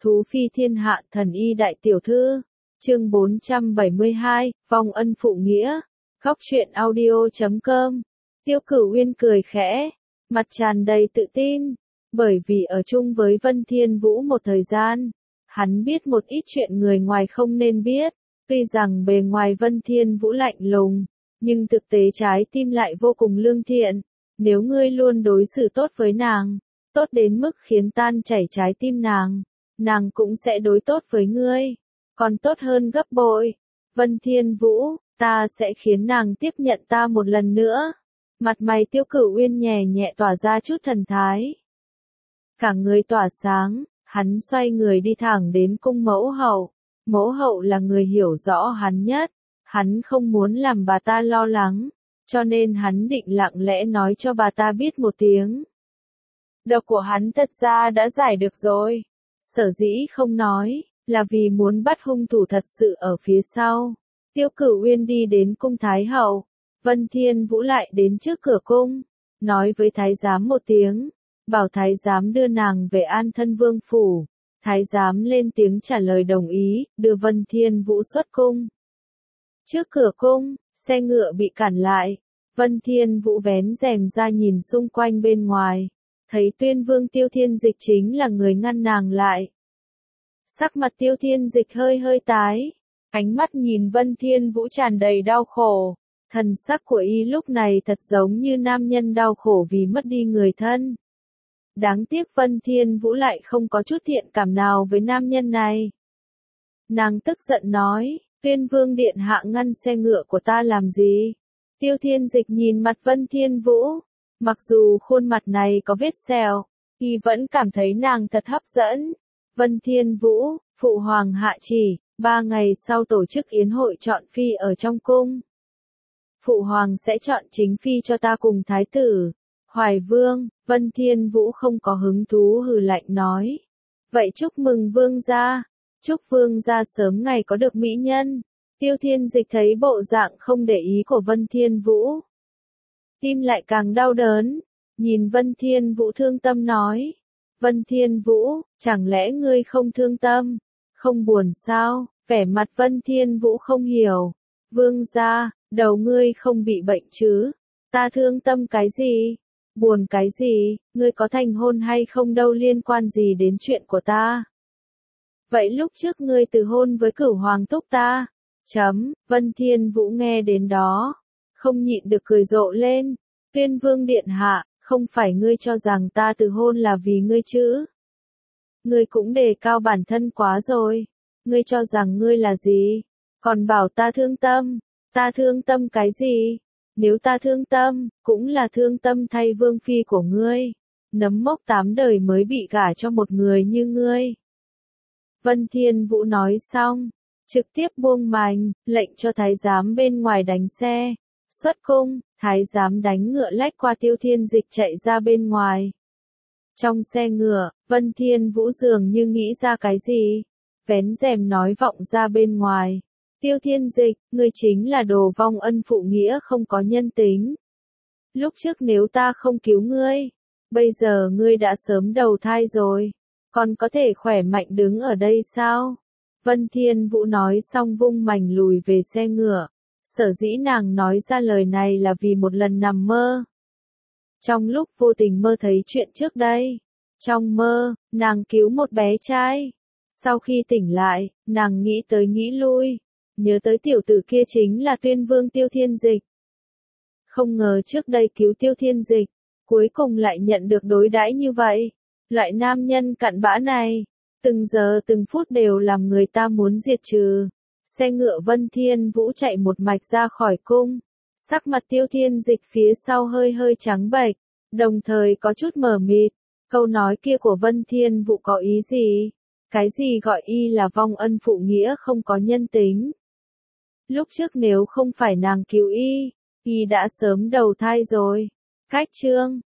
Thú phi thiên hạ thần y đại tiểu thư. Chương 472, vong ân phụ nghĩa. Góc truyện audio.com. Tiêu Cửu Uyên cười khẽ, mặt tràn đầy tự tin, bởi vì ở chung với Vân Thiên Vũ một thời gian, hắn biết một ít chuyện người ngoài không nên biết. Tuy rằng bề ngoài Vân Thiên Vũ lạnh lùng, nhưng thực tế trái tim lại vô cùng lương thiện. Nếu ngươi luôn đối xử tốt với nàng, tốt đến mức khiến tan chảy trái tim nàng cũng sẽ đối tốt với ngươi, còn tốt hơn gấp bội. Vân Thiên Vũ, ta sẽ khiến nàng tiếp nhận ta một lần nữa. Mặt mày Tiêu Cửu Uyên nhẹ nhẹ tỏa ra chút thần thái. Cả người tỏa sáng, hắn xoay người đi thẳng đến cung mẫu hậu. Mẫu hậu là người hiểu rõ hắn nhất, hắn không muốn làm bà ta lo lắng, cho nên hắn định lặng lẽ nói cho bà ta biết một tiếng. Độc của hắn thật ra đã giải được rồi. Sở dĩ không nói, là vì muốn bắt hung thủ thật sự ở phía sau. Tiêu Cửu Uyên đi đến cung Thái hậu, Vân Thiên Vũ lại đến trước cửa cung, nói với Thái giám một tiếng, bảo Thái giám đưa nàng về An Thân Vương phủ. Thái giám lên tiếng trả lời đồng ý, đưa Vân Thiên Vũ xuất cung. Trước cửa cung, xe ngựa bị cản lại, Vân Thiên Vũ vén rèm ra nhìn xung quanh bên ngoài, thấy Tuyên Vương Tiêu Thiên Dịch chính là người ngăn nàng lại. Sắc mặt Tiêu Thiên Dịch hơi hơi tái, ánh mắt nhìn Vân Thiên Vũ tràn đầy đau khổ, thần sắc của y lúc này thật giống như nam nhân đau khổ vì mất đi người thân. Đáng tiếc Vân Thiên Vũ lại không có chút thiện cảm nào với nam nhân này. Nàng tức giận nói, Tuyên Vương điện hạ ngăn xe ngựa của ta làm gì? Tiêu Thiên Dịch nhìn mặt Vân Thiên Vũ, mặc dù khuôn mặt này có vết sẹo, y vẫn cảm thấy nàng thật hấp dẫn. Vân Thiên Vũ, phụ hoàng hạ chỉ, 3 ngày sau tổ chức yến hội chọn phi ở trong cung. Phụ hoàng sẽ chọn chính phi cho ta cùng thái tử. Hoài Vương, Vân Thiên Vũ không có hứng thú hừ lạnh nói. Vậy chúc mừng vương gia, chúc vương gia sớm ngày có được mỹ nhân. Tiêu Thiên Dịch thấy bộ dạng không để ý của Vân Thiên Vũ, tim lại càng đau đớn, nhìn Vân Thiên Vũ thương tâm nói. Vân Thiên Vũ, chẳng lẽ ngươi không thương tâm, không buồn sao? Vẻ mặt Vân Thiên Vũ không hiểu. Vương gia, đầu ngươi không bị bệnh chứ? Ta thương tâm cái gì? Buồn cái gì, ngươi có thành hôn hay không đâu liên quan gì đến chuyện của ta. Vậy lúc trước ngươi từ hôn với Cửu Hoàng thúc ta. Vân Thiên Vũ nghe đến đó, không nhịn được cười rộ lên. Tuyên Vương điện hạ, không phải ngươi cho rằng ta từ hôn là vì ngươi chứ? Ngươi cũng đề cao bản thân quá rồi. Ngươi cho rằng ngươi là gì? Còn bảo ta thương tâm cái gì? Nếu ta thương tâm, cũng là thương tâm thay vương phi của ngươi. Nấm mốc 8 đời mới bị gả cho một người như ngươi. Vân Thiên Vũ nói xong, trực tiếp buông mành, lệnh cho thái giám bên ngoài đánh xe. Xuất cung, thái giám đánh ngựa lách qua Tiêu Thiên Dịch chạy ra bên ngoài. Trong xe ngựa, Vân Thiên Vũ dường như nghĩ ra cái gì, vén rèm nói vọng ra bên ngoài. Tiêu Thiên Dịch, ngươi chính là đồ vong ân phụ nghĩa không có nhân tính. Lúc trước nếu ta không cứu ngươi, bây giờ ngươi đã sớm đầu thai rồi, còn có thể khỏe mạnh đứng ở đây sao? Vân Thiên Vũ nói xong vung mành lùi về xe ngựa. Sở dĩ nàng nói ra lời này là vì một lần nằm mơ. Trong lúc vô tình mơ thấy chuyện trước đây, trong mơ, nàng cứu một bé trai. Sau khi tỉnh lại, nàng nghĩ tới nghĩ lui, nhớ tới tiểu tử kia chính là Tuyên Vương Tiêu Thiên Dịch. Không ngờ trước đây cứu Tiêu Thiên Dịch, cuối cùng lại nhận được đối đãi như vậy. Loại nam nhân cặn bã này, từng giờ từng phút đều làm người ta muốn diệt trừ. Xe ngựa Vân Thiên Vũ chạy một mạch ra khỏi cung, sắc mặt Tiêu Thiên Dịch phía sau hơi hơi trắng bệch, đồng thời có chút mờ mịt. Câu nói kia của Vân Thiên Vũ có ý gì? Cái gì gọi y là vong ân phụ nghĩa không có nhân tính? Lúc trước nếu không phải nàng cứu y đã sớm đầu thai rồi. Cách chương